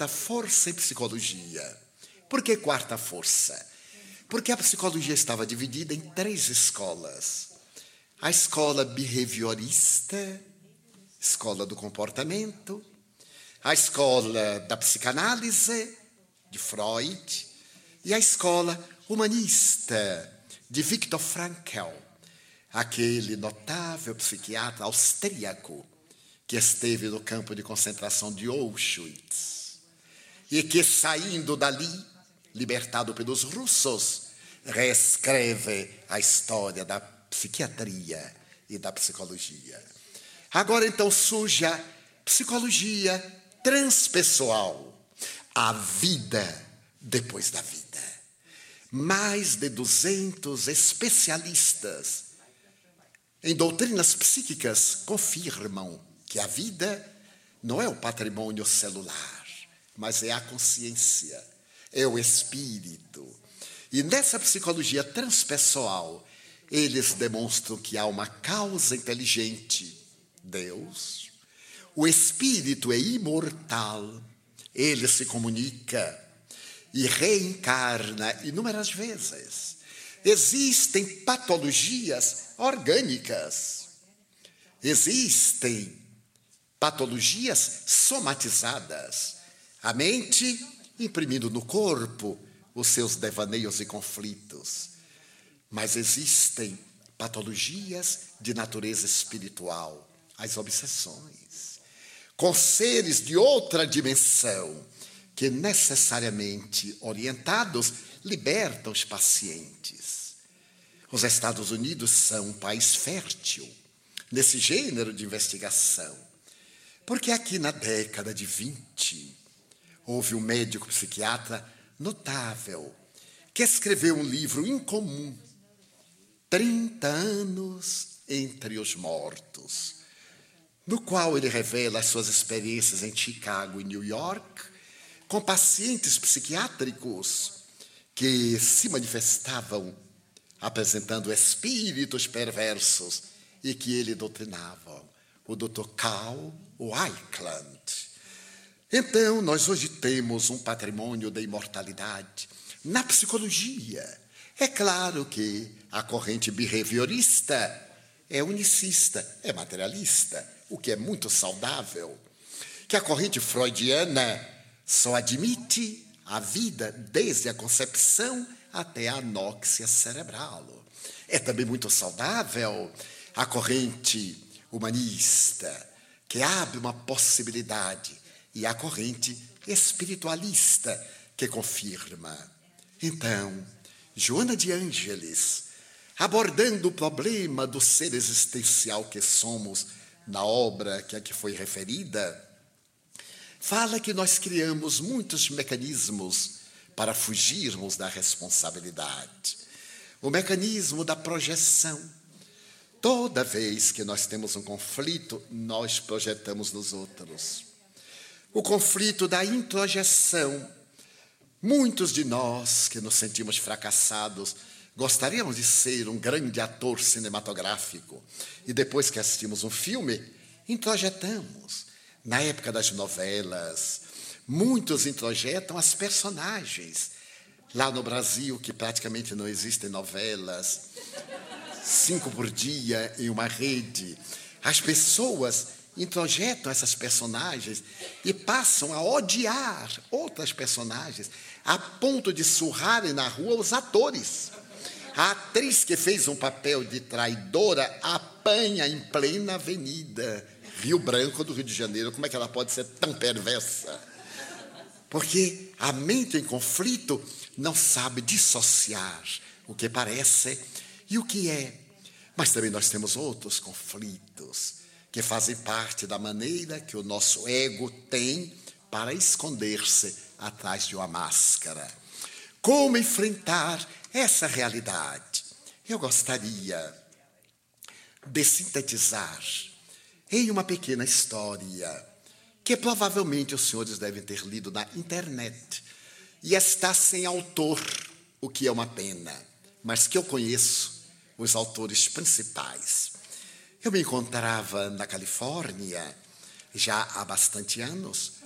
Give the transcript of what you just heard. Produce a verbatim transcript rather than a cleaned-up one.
quarta força em psicologia. Por que quarta força? Porque a psicologia estava dividida em três escolas. A escola behaviorista, escola do comportamento, a escola da psicanálise, de Freud, e a escola humanista, de Viktor Frankl, aquele notável psiquiatra austríaco que esteve no campo de concentração de Auschwitz e que, saindo dali, libertado pelos russos, reescreve a história da psiquiatria e da psicologia. Agora, então, surge a psicologia transpessoal, a vida depois da vida. Mais de duzentos especialistas em doutrinas psíquicas confirmam que a vida não é o patrimônio celular, mas é a consciência, é o espírito. E nessa psicologia transpessoal, eles demonstram que há uma causa inteligente, Deus. O espírito é imortal, ele se comunica e reencarna inúmeras vezes. Existem patologias orgânicas, existem patologias somatizadas. A mente imprimindo no corpo os seus devaneios e conflitos. Mas existem patologias de natureza espiritual, as obsessões, com seres de outra dimensão, que necessariamente orientados libertam os pacientes. Os Estados Unidos são um país fértil nesse gênero de investigação, porque aqui na década de vinte houve um médico psiquiatra notável que escreveu um livro incomum, trinta anos entre os mortos, no qual ele revela as suas experiências em Chicago e New York, com pacientes psiquiátricos que se manifestavam apresentando espíritos perversos e que ele doutrinava, o doutor Carl Weickland. Então, nós hoje temos um patrimônio da imortalidade na psicologia. É claro que a corrente behaviorista é unicista, é materialista, o que é muito saudável. Que a corrente freudiana só admite a vida desde a concepção até a anóxia cerebral. É também muito saudável a corrente humanista, que abre uma possibilidade, e a corrente espiritualista, que confirma. Então, Joana de Ângeles, abordando o problema do ser existencial que somos na obra que aqui foi referida, fala que nós criamos muitos mecanismos para fugirmos da responsabilidade. O mecanismo da projeção. Toda vez que nós temos um conflito, nós projetamos nos outros. O conflito da introjeção. Muitos de nós que nos sentimos fracassados gostaríamos de ser um grande ator cinematográfico e depois que assistimos um filme, introjetamos. Na época das novelas, muitos introjetam as personagens. Lá no Brasil, que praticamente não existem novelas, cinco por dia em uma rede, as pessoas introjetam essas personagens e passam a odiar outras personagens, a ponto de surrarem na rua os atores. A atriz que fez um papel de traidora apanha em plena avenida Rio Branco do Rio de Janeiro. Como é que ela pode ser tão perversa? Porque a mente em conflito não sabe dissociar o que parece e o que é. Mas também nós temos outros conflitos que fazem parte da maneira que o nosso ego tem para esconder-se atrás de uma máscara. Como enfrentar essa realidade? Eu gostaria de sintetizar em uma pequena história que provavelmente os senhores devem ter lido na internet e está sem autor, o que é uma pena, mas que eu conheço os autores principais. Eu me encontrava na Califórnia já há bastante anos,